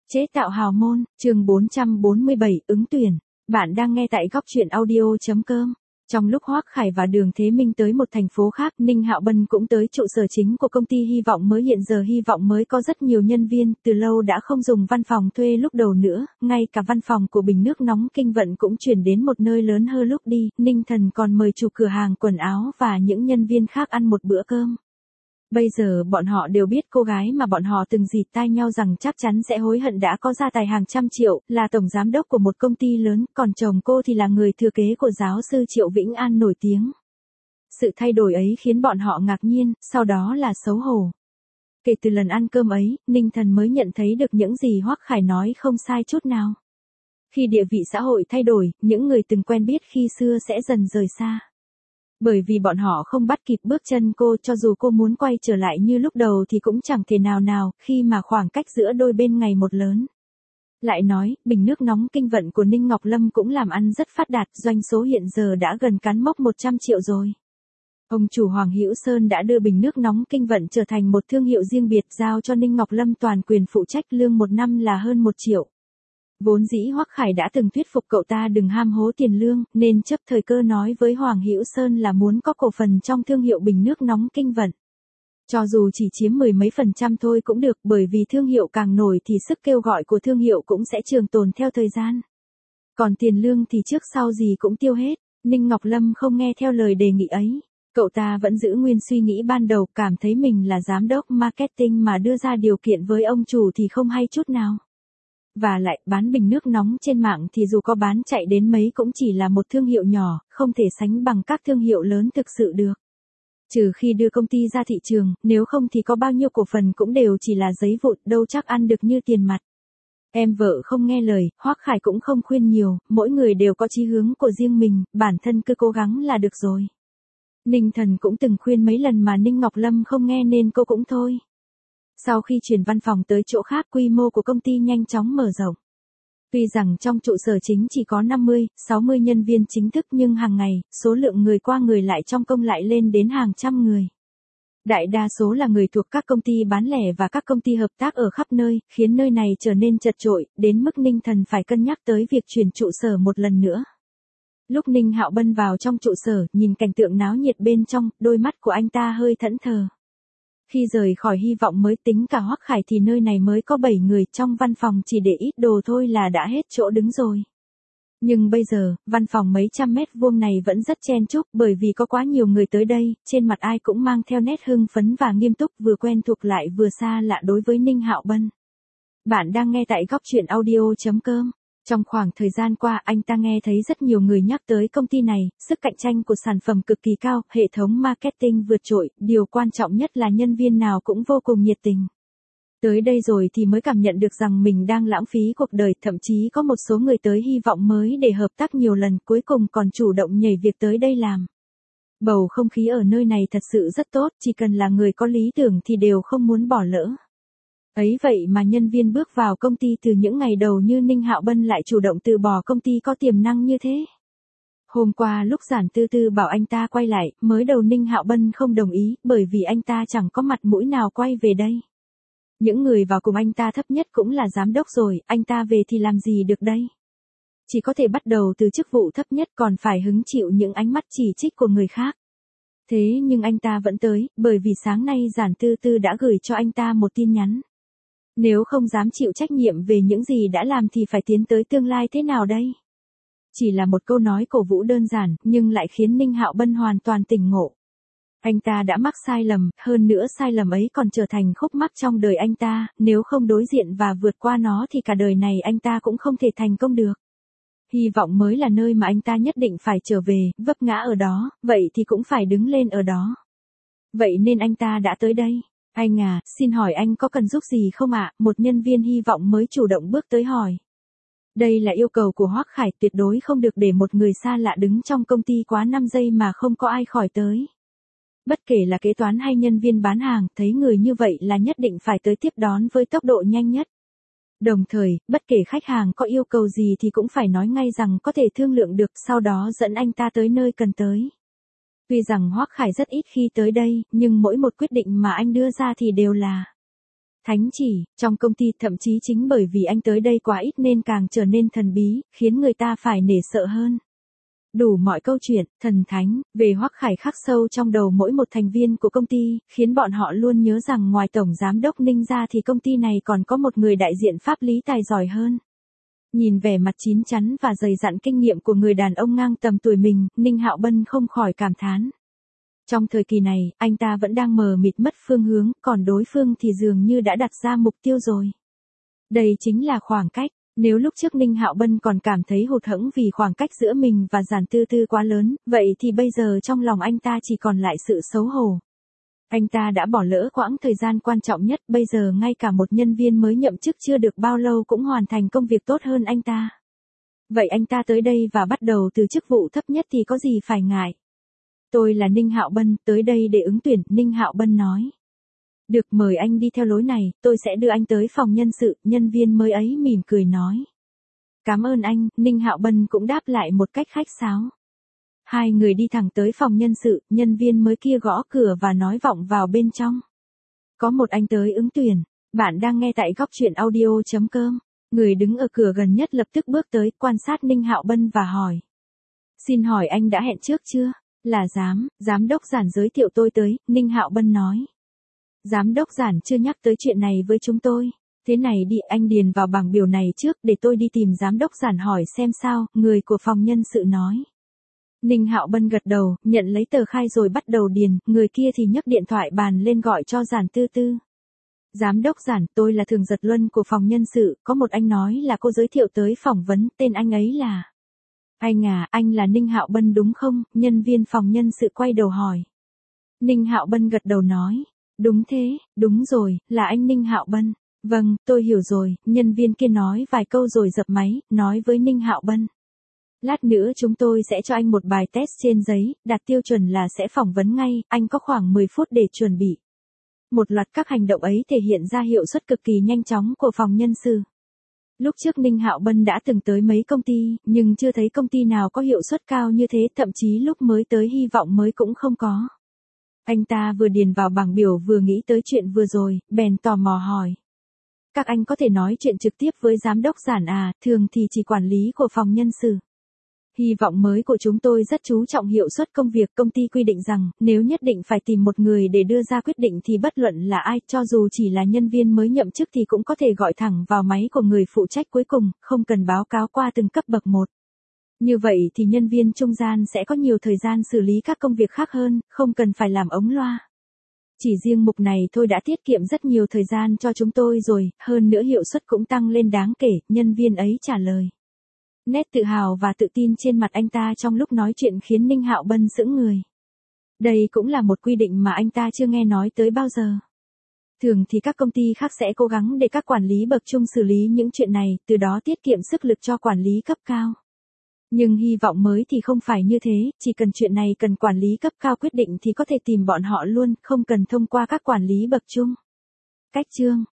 Chế tạo hào môn, chương 447, ứng tuyển. Bạn đang nghe tại góc truyện audio.com. Trong lúc Hoắc Khải và Đường Thế Minh tới một thành phố khác, Ninh Hạo Bân cũng tới trụ sở chính của công ty Hy vọng mới. Hiện giờ Hy vọng mới có rất nhiều nhân viên, từ lâu đã không dùng văn phòng thuê lúc đầu nữa, ngay cả văn phòng của bình nước nóng Kinh Vận cũng chuyển đến một nơi lớn hơn lúc đi. Ninh Thần còn mời chủ cửa hàng quần áo và những nhân viên khác ăn một bữa cơm. Bây giờ bọn họ đều biết cô gái mà bọn họ từng dịt tai nhau rằng chắc chắn sẽ hối hận đã có gia tài hàng trăm triệu, là tổng giám đốc của một công ty lớn, còn chồng cô thì là người thừa kế của giáo sư Triệu Vĩnh An nổi tiếng. Sự thay đổi ấy khiến bọn họ ngạc nhiên, sau đó là xấu hổ. Kể từ lần ăn cơm ấy, Ninh Thần mới nhận thấy được những gì Hoắc Khải nói không sai chút nào. Khi địa vị xã hội thay đổi, những người từng quen biết khi xưa sẽ dần rời xa. Bởi vì bọn họ không bắt kịp bước chân cô, cho dù cô muốn quay trở lại như lúc đầu thì cũng chẳng thể nào, khi mà khoảng cách giữa đôi bên ngày một lớn. Lại nói, bình nước nóng Kinh Vận của Ninh Ngọc Lâm cũng làm ăn rất phát đạt, doanh số hiện giờ đã gần cán mốc 100 triệu rồi. Ông chủ Hoàng Hữu Sơn đã đưa bình nước nóng Kinh Vận trở thành một thương hiệu riêng biệt, giao cho Ninh Ngọc Lâm toàn quyền phụ trách, lương một năm là hơn 1 triệu. Vốn dĩ Hoắc Khải đã từng thuyết phục cậu ta đừng ham hố tiền lương, nên chấp thời cơ nói với Hoàng Hữu Sơn là muốn có cổ phần trong thương hiệu bình nước nóng Kinh Vận. Cho dù chỉ chiếm 10 mấy % thôi cũng được, bởi vì thương hiệu càng nổi thì sức kêu gọi của thương hiệu cũng sẽ trường tồn theo thời gian. Còn tiền lương thì trước sau gì cũng tiêu hết. Ninh Ngọc Lâm không nghe theo lời đề nghị ấy. Cậu ta vẫn giữ nguyên suy nghĩ ban đầu, cảm thấy mình là giám đốc marketing mà đưa ra điều kiện với ông chủ thì không hay chút nào. Và lại, bán bình nước nóng trên mạng thì dù có bán chạy đến mấy cũng chỉ là một thương hiệu nhỏ, không thể sánh bằng các thương hiệu lớn thực sự được. Trừ khi đưa công ty ra thị trường, nếu không thì có bao nhiêu cổ phần cũng đều chỉ là giấy vụn, đâu chắc ăn được như tiền mặt. Em vợ không nghe lời, Hoắc Khải cũng không khuyên nhiều, mỗi người đều có chí hướng của riêng mình, bản thân cứ cố gắng là được rồi. Ninh Thần cũng từng khuyên mấy lần mà Ninh Ngọc Lâm không nghe nên cô cũng thôi. Sau khi chuyển văn phòng tới chỗ khác, quy mô của công ty nhanh chóng mở rộng. Tuy rằng trong trụ sở chính chỉ có 50, 60 nhân viên chính thức nhưng hàng ngày, số lượng người qua người lại trong công lại lên đến hàng trăm người. Đại đa số là người thuộc các công ty bán lẻ và các công ty hợp tác ở khắp nơi, khiến nơi này trở nên chật chội, đến mức Ninh Thần phải cân nhắc tới việc chuyển trụ sở một lần nữa. Lúc Ninh Hạo Bân vào trong trụ sở, nhìn cảnh tượng náo nhiệt bên trong, đôi mắt của anh ta hơi thẫn thờ. Khi rời khỏi Hy vọng mới, tính cả Hoắc Khải thì nơi này mới có 7 người, trong văn phòng chỉ để ít đồ thôi là đã hết chỗ đứng rồi. Nhưng bây giờ, văn phòng mấy trăm mét vuông này vẫn rất chen chúc, bởi vì có quá nhiều người tới đây, trên mặt ai cũng mang theo nét hưng phấn và nghiêm túc, vừa quen thuộc lại vừa xa lạ đối với Ninh Hạo Bân. Bạn đang nghe tại góc truyện audio.com. Trong khoảng thời gian qua, anh ta nghe thấy rất nhiều người nhắc tới công ty này, sức cạnh tranh của sản phẩm cực kỳ cao, hệ thống marketing vượt trội, điều quan trọng nhất là nhân viên nào cũng vô cùng nhiệt tình. Tới đây rồi thì mới cảm nhận được rằng mình đang lãng phí cuộc đời, thậm chí có một số người tới Hy vọng mới để hợp tác nhiều lần, cuối cùng còn chủ động nhảy việc tới đây làm. Bầu không khí ở nơi này thật sự rất tốt, chỉ cần là người có lý tưởng thì đều không muốn bỏ lỡ. Ấy vậy mà nhân viên bước vào công ty từ những ngày đầu như Ninh Hạo Bân lại chủ động từ bỏ công ty có tiềm năng như thế. Hôm qua lúc Giản Tư Tư bảo anh ta quay lại, mới đầu Ninh Hạo Bân không đồng ý, bởi vì anh ta chẳng có mặt mũi nào quay về đây. Những người vào cùng anh ta thấp nhất cũng là giám đốc rồi, anh ta về thì làm gì được đây? Chỉ có thể bắt đầu từ chức vụ thấp nhất, còn phải hứng chịu những ánh mắt chỉ trích của người khác. Thế nhưng anh ta vẫn tới, bởi vì sáng nay Giản Tư Tư đã gửi cho anh ta một tin nhắn. Nếu không dám chịu trách nhiệm về những gì đã làm thì phải tiến tới tương lai thế nào đây? Chỉ là một câu nói cổ vũ đơn giản, nhưng lại khiến Ninh Hạo Bân hoàn toàn tỉnh ngộ. Anh ta đã mắc sai lầm, hơn nữa sai lầm ấy còn trở thành khúc mắc trong đời anh ta, nếu không đối diện và vượt qua nó thì cả đời này anh ta cũng không thể thành công được. Hy vọng mới là nơi mà anh ta nhất định phải trở về, vấp ngã ở đó, vậy thì cũng phải đứng lên ở đó. Vậy nên anh ta đã tới đây. Anh à, xin hỏi anh có cần giúp gì không ạ? Một nhân viên Hy vọng mới chủ động bước tới hỏi. Đây là yêu cầu của Hoắc Khải, tuyệt đối không được để một người xa lạ đứng trong công ty quá 5 giây mà không có ai khỏi tới. Bất kể là kế toán hay nhân viên bán hàng, thấy người như vậy là nhất định phải tới tiếp đón với tốc độ nhanh nhất. Đồng thời, bất kể khách hàng có yêu cầu gì thì cũng phải nói ngay rằng có thể thương lượng được, sau đó dẫn anh ta tới nơi cần tới. Tuy rằng Hoắc Khải rất ít khi tới đây, nhưng mỗi một quyết định mà anh đưa ra thì đều là Thánh chỉ, trong công ty thậm chí chính bởi vì anh tới đây quá ít nên càng trở nên thần bí, khiến người ta phải nể sợ hơn. Đủ mọi câu chuyện, thần thánh, về Hoắc Khải khắc sâu trong đầu mỗi một thành viên của công ty, khiến bọn họ luôn nhớ rằng ngoài Tổng Giám đốc Ninh ra thì công ty này còn có một người đại diện pháp lý tài giỏi hơn. Nhìn vẻ mặt chín chắn và dày dặn kinh nghiệm của người đàn ông ngang tầm tuổi mình, Ninh Hạo Bân không khỏi cảm thán. Trong thời kỳ này, anh ta vẫn đang mờ mịt mất phương hướng, còn đối phương thì dường như đã đặt ra mục tiêu rồi. Đây chính là khoảng cách. Nếu lúc trước Ninh Hạo Bân còn cảm thấy hụt hẫng vì khoảng cách giữa mình và Giản Tư Tư quá lớn, vậy thì bây giờ trong lòng anh ta chỉ còn lại sự xấu hổ. Anh ta đã bỏ lỡ quãng thời gian quan trọng nhất, bây giờ ngay cả một nhân viên mới nhậm chức chưa được bao lâu cũng hoàn thành công việc tốt hơn anh ta. Vậy anh ta tới đây và bắt đầu từ chức vụ thấp nhất thì có gì phải ngại. Tôi là Ninh Hạo Bân, tới đây để ứng tuyển, Ninh Hạo Bân nói. Được, mời anh đi theo lối này, tôi sẽ đưa anh tới phòng nhân sự, nhân viên mới ấy mỉm cười nói. Cảm ơn anh, Ninh Hạo Bân cũng đáp lại một cách khách sáo. Hai người đi thẳng tới phòng nhân sự, nhân viên mới kia gõ cửa và nói vọng vào bên trong. Có một anh tới ứng tuyển, bạn đang nghe tại góc truyện audio.com. Người đứng ở cửa gần nhất lập tức bước tới, quan sát Ninh Hạo Bân và hỏi. Xin hỏi anh đã hẹn trước chưa? Là giám đốc Giản giới thiệu tôi tới, Ninh Hạo Bân nói. Giám đốc Giản chưa nhắc tới chuyện này với chúng tôi. Thế này đi, anh điền vào bảng biểu này trước để tôi đi tìm giám đốc Giản hỏi xem sao, người của phòng nhân sự nói. Ninh Hạo Bân gật đầu, nhận lấy tờ khai rồi bắt đầu điền, người kia thì nhấc điện thoại bàn lên gọi cho Giản Tư Tư. Giám đốc Giản, tôi là Thường Giật Luân của phòng nhân sự, có một anh nói là cô giới thiệu tới phỏng vấn, tên anh ấy là... Anh à, anh là Ninh Hạo Bân đúng không? Nhân viên phòng nhân sự quay đầu hỏi. Ninh Hạo Bân gật đầu nói. Đúng thế, đúng rồi, là anh Ninh Hạo Bân. Vâng, tôi hiểu rồi, nhân viên kia nói vài câu rồi dập máy, nói với Ninh Hạo Bân. Lát nữa chúng tôi sẽ cho anh một bài test trên giấy, đạt tiêu chuẩn là sẽ phỏng vấn ngay, anh có khoảng 10 phút để chuẩn bị. Một loạt các hành động ấy thể hiện ra hiệu suất cực kỳ nhanh chóng của phòng nhân sự. Lúc trước Ninh Hạo Bân đã từng tới mấy công ty, nhưng chưa thấy công ty nào có hiệu suất cao như thế, thậm chí lúc mới tới hy vọng mới cũng không có. Anh ta vừa điền vào bảng biểu vừa nghĩ tới chuyện vừa rồi, bèn tò mò hỏi. Các anh có thể nói chuyện trực tiếp với giám đốc Giản à, thường thì chỉ quản lý của phòng nhân sự. Hy vọng mới của chúng tôi rất chú trọng hiệu suất công việc, công ty quy định rằng, nếu nhất định phải tìm một người để đưa ra quyết định thì bất luận là ai, cho dù chỉ là nhân viên mới nhậm chức thì cũng có thể gọi thẳng vào máy của người phụ trách cuối cùng, không cần báo cáo qua từng cấp bậc một. Như vậy thì nhân viên trung gian sẽ có nhiều thời gian xử lý các công việc khác hơn, không cần phải làm ống loa. Chỉ riêng mục này thôi đã tiết kiệm rất nhiều thời gian cho chúng tôi rồi, hơn nữa hiệu suất cũng tăng lên đáng kể, nhân viên ấy trả lời. Nét tự hào và tự tin trên mặt anh ta trong lúc nói chuyện khiến Ninh Hạo Bân sững người. Đây cũng là một quy định mà anh ta chưa nghe nói tới bao giờ. Thường thì các công ty khác sẽ cố gắng để các quản lý bậc trung xử lý những chuyện này, từ đó tiết kiệm sức lực cho quản lý cấp cao. Nhưng hy vọng mới thì không phải như thế, chỉ cần chuyện này cần quản lý cấp cao quyết định thì có thể tìm bọn họ luôn, không cần thông qua các quản lý bậc trung. Cách chương